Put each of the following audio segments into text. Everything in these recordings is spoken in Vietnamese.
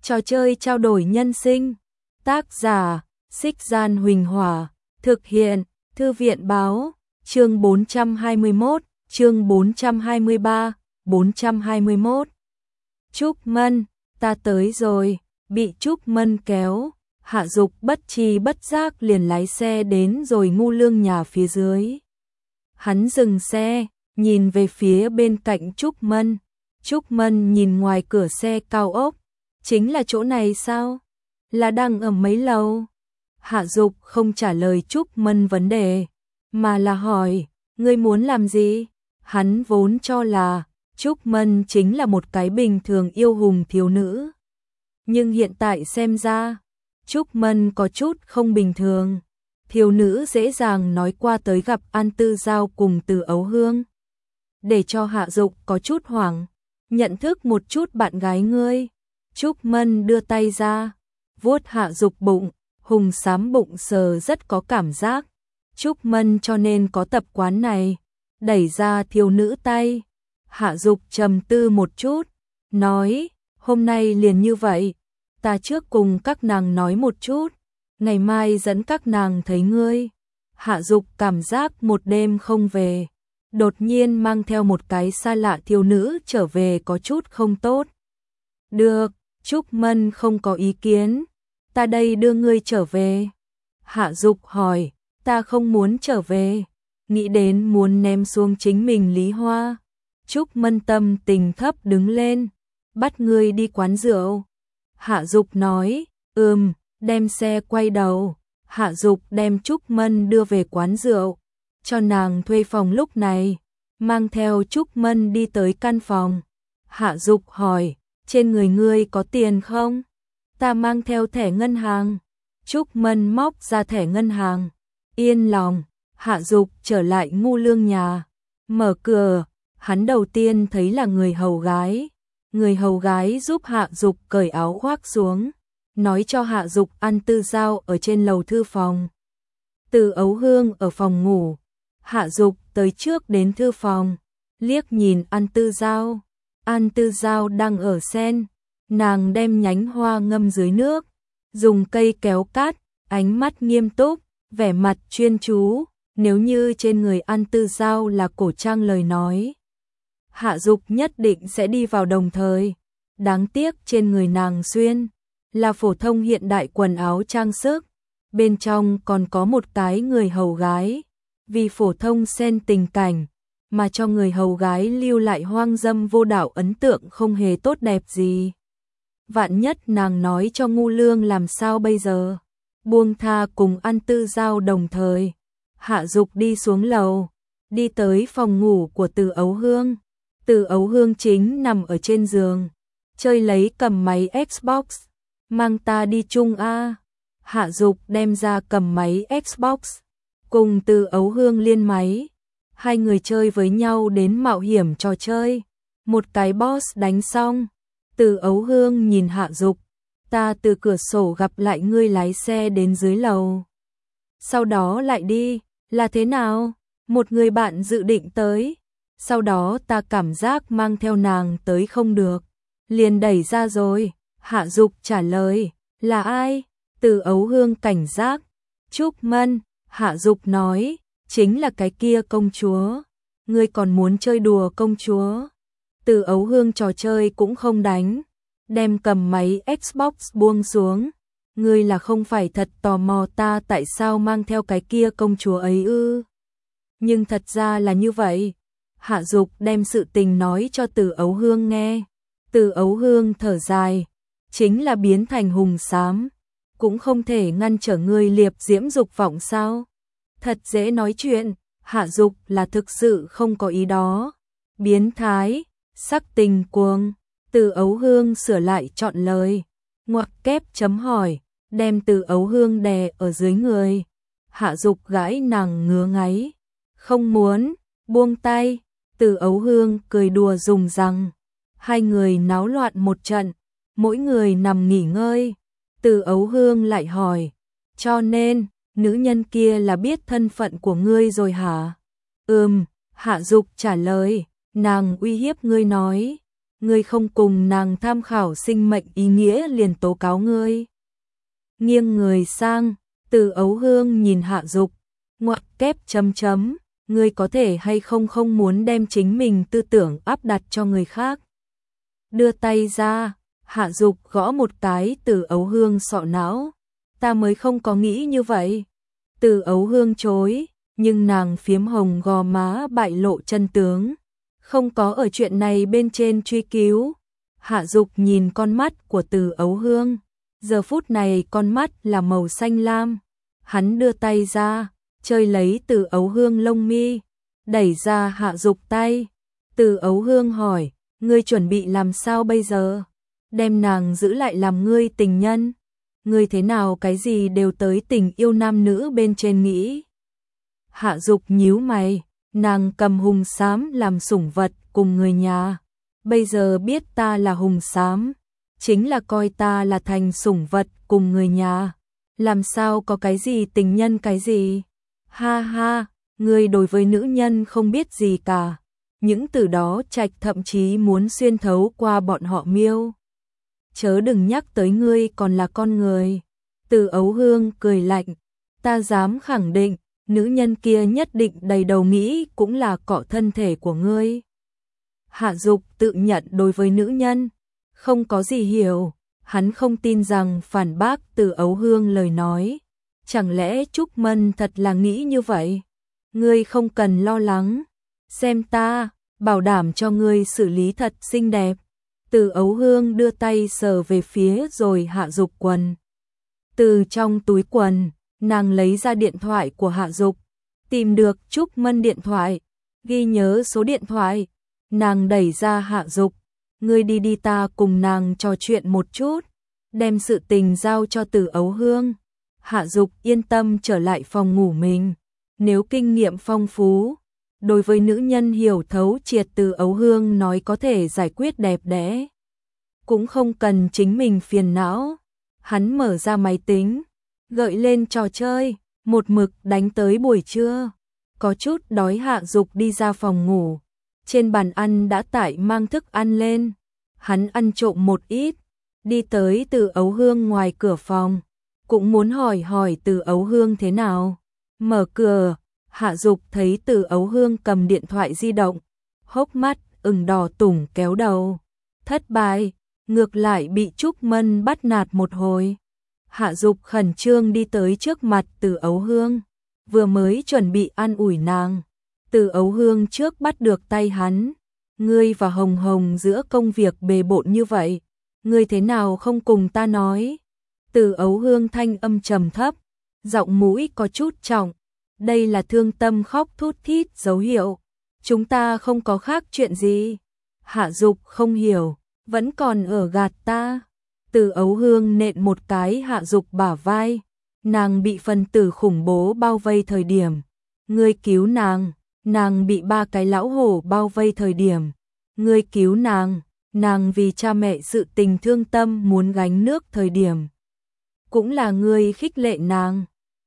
Trò chơi trao đổi nhân sinh. Tác giả, Xích Gian Huỳnh Hỏa. Thực hiện, Thư viện Báo. Chương 421, chương 423, 421. Trúc Mân, ta tới rồi. Bị Trúc Mân kéo, Hạ Dục bất tri bất giác liền lái xe đến rồi Ngu Lương nhà phía dưới. Hắn dừng xe, nhìn về phía bên cạnh Trúc Mân. Trúc Mân nhìn ngoài cửa xe cao ốc. Chính là chỗ này sao? Là đang ở mấy lầu? Hạ Dục không trả lời Trúc Mân vấn đề, mà là hỏi, ngươi muốn làm gì? Hắn vốn cho là Trúc Mân chính là một cái bình thường yêu hùng thiếu nữ. Nhưng hiện tại xem ra, Trúc Mân có chút không bình thường. Thiếu nữ dễ dàng nói qua tới gặp An Tư Giao cùng Từ Ấu Hương. Để cho Hạ Dục có chút hoảng, nhận thức một chút bạn gái ngươi. Trúc Mân đưa tay ra, vuốt Hạ Dục bụng, hùng xám bụng sờ rất có cảm giác. Trúc Mân cho nên có tập quán này, đẩy ra thiếu nữ tay. Hạ Dục trầm tư một chút, nói, hôm nay liền như vậy, ta trước cùng các nàng nói một chút, ngày mai dẫn các nàng thấy ngươi. Hạ Dục cảm giác một đêm không về, đột nhiên mang theo một cái xa lạ thiếu nữ trở về có chút không tốt. Được, Trúc Mân không có ý kiến, ta đây đưa ngươi trở về. Hạ Dục hỏi, ta không muốn trở về, nghĩ đến muốn ném xuống chính mình Lý Hoa. Trúc Mân tâm tình thấp đứng lên, bắt ngươi đi quán rượu. Hạ Dục nói, đem xe quay đầu. Hạ Dục đem Trúc Mân đưa về quán rượu, cho nàng thuê phòng lúc này, mang theo Trúc Mân đi tới căn phòng. Hạ Dục hỏi, trên người ngươi có tiền không? Ta mang theo thẻ ngân hàng. Trúc Mân móc ra thẻ ngân hàng, yên lòng. Hạ Dục trở lại Ngu Lương nhà, mở cửa, hắn đầu tiên thấy là người hầu gái. Người hầu gái giúp Hạ Dục cởi áo khoác xuống, nói cho Hạ Dục An Tư Giao ở trên lầu thư phòng. Từ Ấu Hương ở phòng ngủ. Hạ Dục tới trước đến thư phòng, liếc nhìn An Tư Giao. An Tư Giao đang ở sen, nàng đem nhánh hoa ngâm dưới nước, dùng cây kéo cát, ánh mắt nghiêm túc, vẻ mặt chuyên chú. Nếu như trên người An Tư Giao là cổ trang lời nói, Hạ Dục nhất định sẽ đi vào đồng thời. Đáng tiếc trên người nàng xuyên là phổ thông hiện đại quần áo trang sức, bên trong còn có một cái người hầu gái. Vì phổ thông xen tình cảnh, mà cho người hầu gái lưu lại hoang dâm vô đạo ấn tượng không hề tốt đẹp gì. Vạn nhất nàng nói cho Ngu Lương làm sao bây giờ? Buông tha cùng An Tư Giao đồng thời. Hạ Dục đi xuống lầu, đi tới phòng ngủ của Từ Ấu Hương. Từ Ấu Hương chính nằm ở trên giường, chơi lấy cầm máy Xbox. Mang ta đi chung a. Hạ Dục đem ra cầm máy Xbox, cùng Từ Ấu Hương liên máy. Hai người chơi với nhau đến mạo hiểm trò chơi. Một cái boss đánh xong, Từ Ấu Hương nhìn Hạ Dục, ta từ cửa sổ gặp lại ngươi lái xe đến dưới lầu, sau đó lại đi, là thế nào? Một người bạn dự định tới, sau đó ta cảm giác mang theo nàng tới không được, liền đẩy ra rồi. Hạ Dục trả lời, là ai? Từ Ấu Hương cảnh giác, Trúc Mân. Hạ Dục nói, chính là cái kia công chúa. Ngươi còn muốn chơi đùa công chúa? Từ Ấu Hương trò chơi cũng không đánh, đem cầm máy Xbox buông xuống. Ngươi là không phải thật tò mò ta tại sao mang theo cái kia công chúa ấy ư? Nhưng thật ra là như vậy. Hạ Dục đem sự tình nói cho Từ Ấu Hương nghe. Từ Ấu Hương thở dài, chính là biến thành hùng xám, cũng không thể ngăn trở ngươi liệp diễm dục vọng sao? Thật dễ nói chuyện. Hạ Dục là thực sự không có ý đó. Biến thái, sắc tình cuồng. Từ Ấu Hương sửa lại chọn lời, ngoặc kép chấm hỏi, đem Từ Ấu Hương đè ở dưới người. Hạ Dục gãi nàng ngứa ngáy, không muốn, buông tay. Từ Ấu Hương cười đùa dùng rằng, hai người náo loạn một trận, mỗi người nằm nghỉ ngơi. Từ Ấu Hương lại hỏi, cho nên nữ nhân kia là biết thân phận của ngươi rồi hả? Hạ Dục trả lời, nàng uy hiếp ngươi nói, ngươi không cùng nàng tham khảo sinh mệnh ý nghĩa liền tố cáo ngươi. Nghiêng người sang, Từ Ấu Hương nhìn Hạ Dục, ngoặc kép chấm chấm, ngươi có thể hay không không muốn đem chính mình tư tưởng áp đặt cho người khác. Đưa tay ra, Hạ Dục gõ một cái Từ Ấu Hương sọ não, ta mới không có nghĩ như vậy. Từ Ấu Hương chối, nhưng nàng phiếm hồng gò má bại lộ chân tướng, không có ở chuyện này bên trên truy cứu. Hạ Dục nhìn con mắt của Từ Ấu Hương, giờ phút này con mắt là màu xanh lam. Hắn đưa tay ra, chơi lấy Từ Ấu Hương lông mi, đẩy ra Hạ Dục tay. Từ Ấu Hương hỏi, ngươi chuẩn bị làm sao bây giờ? Đem nàng giữ lại làm ngươi tình nhân? Ngươi thế nào cái gì đều tới tình yêu nam nữ bên trên nghĩ? Hạ Dục nhíu mày, nàng cầm hùng xám làm sủng vật cùng người nhà. Bây giờ biết ta là hùng xám, chính là coi ta là thành sủng vật cùng người nhà. Làm sao có cái gì tình nhân cái gì? Ha ha, ngươi đối với nữ nhân không biết gì cả. Những từ đó Trạch thậm chí muốn xuyên thấu qua bọn họ Miêu. Chớ đừng nhắc tới ngươi còn là con người. Từ Ấu Hương cười lạnh, ta dám khẳng định, nữ nhân kia nhất định đầy đầu nghĩ cũng là cọ thân thể của ngươi. Hạ Dục tự nhận đối với nữ nhân không có gì hiểu, hắn không tin rằng phản bác Từ Ấu Hương lời nói. Chẳng lẽ Trúc Mân thật là nghĩ như vậy? Ngươi không cần lo lắng, xem ta, bảo đảm cho ngươi xử lý thật xinh đẹp. Từ Ấu Hương đưa tay sờ về phía rồi Hạ Dục quần. Từ trong túi quần, nàng lấy ra điện thoại của Hạ Dục, tìm được Trúc Mân điện thoại, ghi nhớ số điện thoại. Nàng đẩy ra Hạ Dục, ngươi đi đi, ta cùng nàng trò chuyện một chút, đem sự tình giao cho Từ Ấu Hương. Hạ Dục yên tâm trở lại phòng ngủ mình, nếu kinh nghiệm phong phú, đối với nữ nhân hiểu thấu triệt Từ Ấu Hương nói có thể giải quyết đẹp đẽ, cũng không cần chính mình phiền não. Hắn mở ra máy tính, gợi lên trò chơi, một mực đánh tới buổi trưa. Có chút đói Hạ Dục đi ra phòng ngủ, trên bàn ăn đã tải mang thức ăn lên. Hắn ăn trộm một ít, đi tới Từ Ấu Hương ngoài cửa phòng, cũng muốn hỏi Từ Ấu Hương thế nào. Mở cửa, Hạ Dục thấy Từ Ấu Hương cầm điện thoại di động, hốc mắt ửng đỏ tủng kéo đầu. Thất bại, ngược lại bị Trúc Mân bắt nạt một hồi. Hạ Dục khẩn trương đi tới trước mặt Từ Ấu Hương, vừa mới chuẩn bị an ủi nàng. Từ Ấu Hương trước bắt được tay hắn, ngươi và Hồng Hồng giữa công việc bề bộn như vậy, ngươi thế nào không cùng ta nói? Từ Ấu Hương thanh âm trầm thấp, giọng mũi có chút trọng, đây là thương tâm khóc thút thít dấu hiệu, chúng ta không có khác chuyện gì. Hạ Dục không hiểu, vẫn còn ở gạt ta. Từ Ấu Hương nện một cái Hạ Dục bả vai, nàng bị phần tử khủng bố bao vây thời điểm, ngươi cứu nàng. Nàng bị 3 cái lão hổ bao vây thời điểm, ngươi cứu nàng. Nàng vì cha mẹ sự tình thương tâm muốn gánh nước thời điểm, cũng là ngươi khích lệ nàng.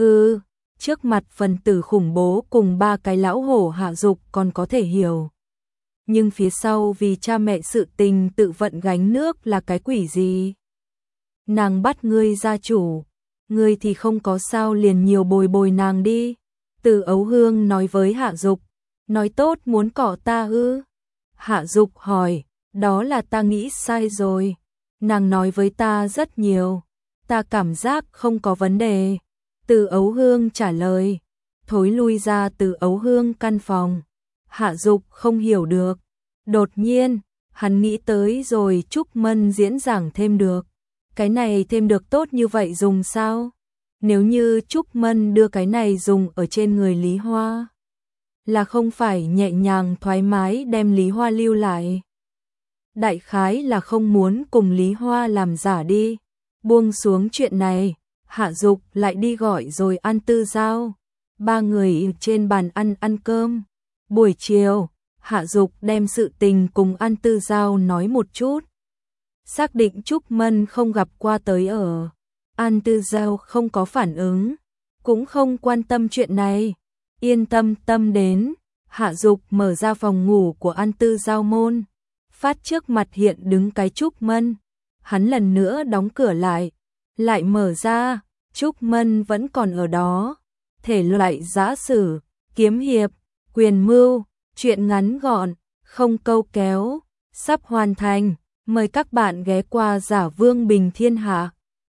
Trước mặt phần tử khủng bố cùng 3 cái lão hổ Hạ Dục còn có thể hiểu, nhưng phía sau vì cha mẹ sự tình tự vận gánh nước là cái quỷ gì? Nàng bắt ngươi gia chủ, ngươi thì không có sao liền nhiều bồi bồi nàng đi. Từ Ấu Hương nói với Hạ Dục, nói tốt muốn cọ ta ư? Hạ Dục hỏi, đó là ta nghĩ sai rồi. Nàng nói với ta rất nhiều, ta cảm giác không có vấn đề. Từ Ấu Hương trả lời, thối lui ra Từ Ấu Hương căn phòng. Hạ Dục không hiểu được, đột nhiên, hắn nghĩ tới rồi Trúc Mân diễn giảng thêm được. Cái này thêm được tốt như vậy dùng sao? Nếu như Trúc Mân đưa cái này dùng ở trên người Lý Hoa, là không phải nhẹ nhàng thoải mái đem Lý Hoa lưu lại. Đại khái là không muốn cùng Lý Hoa làm giả đi. Buông xuống chuyện này, Hạ Dục lại đi gọi rồi An Tư Giao. 3 người trên bàn ăn cơm. Buổi chiều, Hạ Dục đem sự tình cùng An Tư Giao nói một chút. Xác định Trúc Mân không gặp qua tới ở. An Tư Giao không có phản ứng, cũng không quan tâm chuyện này. Yên tâm đến, Hạ Dục mở ra phòng ngủ của An Tư Giao môn. phát trước mặt hiện đứng cái Trúc Mân. Hắn lần nữa đóng cửa lại mở ra, Trúc Mân vẫn còn ở đó. Thể loại giã sử, kiếm hiệp, quyền mưu, truyện ngắn gọn, không câu kéo, sắp hoàn thành. Mời các bạn ghé qua Giả Vương Bình Thiên Hạ.